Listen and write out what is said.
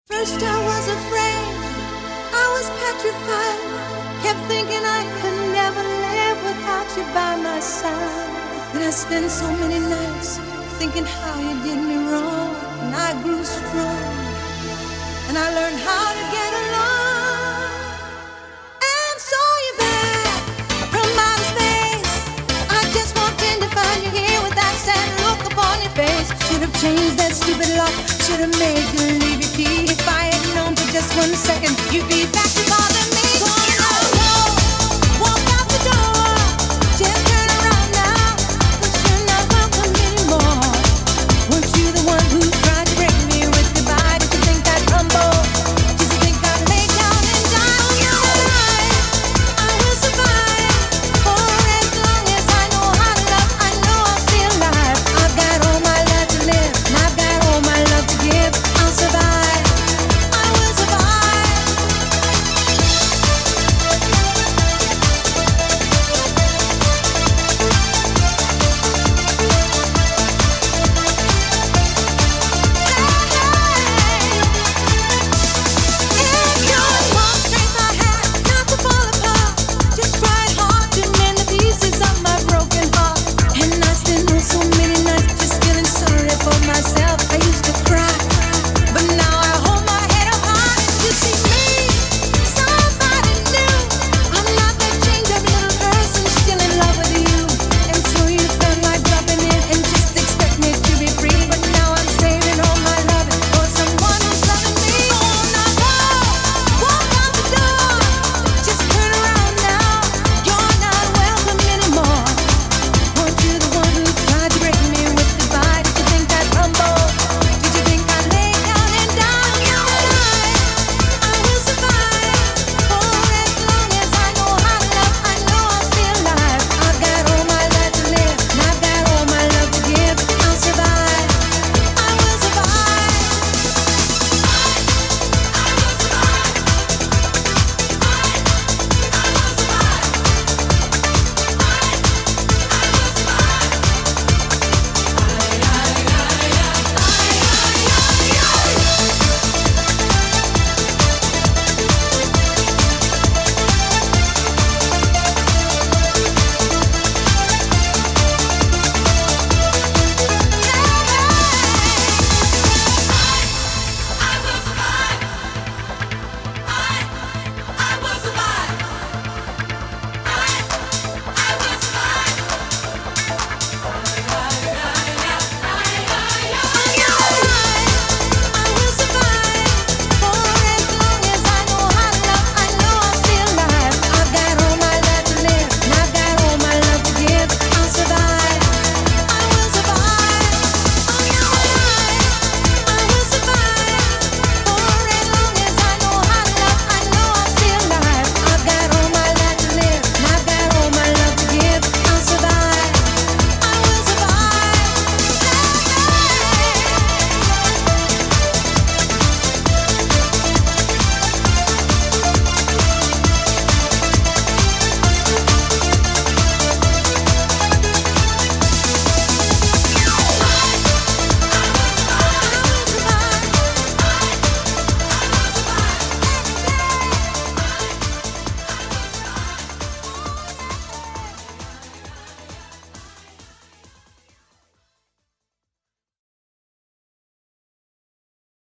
First I was afraid, I was petrified, kept thinking I could never live without you by my side. Then I spent so many nights thinking how you did me wrong, and I grew strong, and I learned how to get along. And so you're back from outer space. I just walked in to find you here with that sad look upon your face. Should have changed that stupid lock, should have made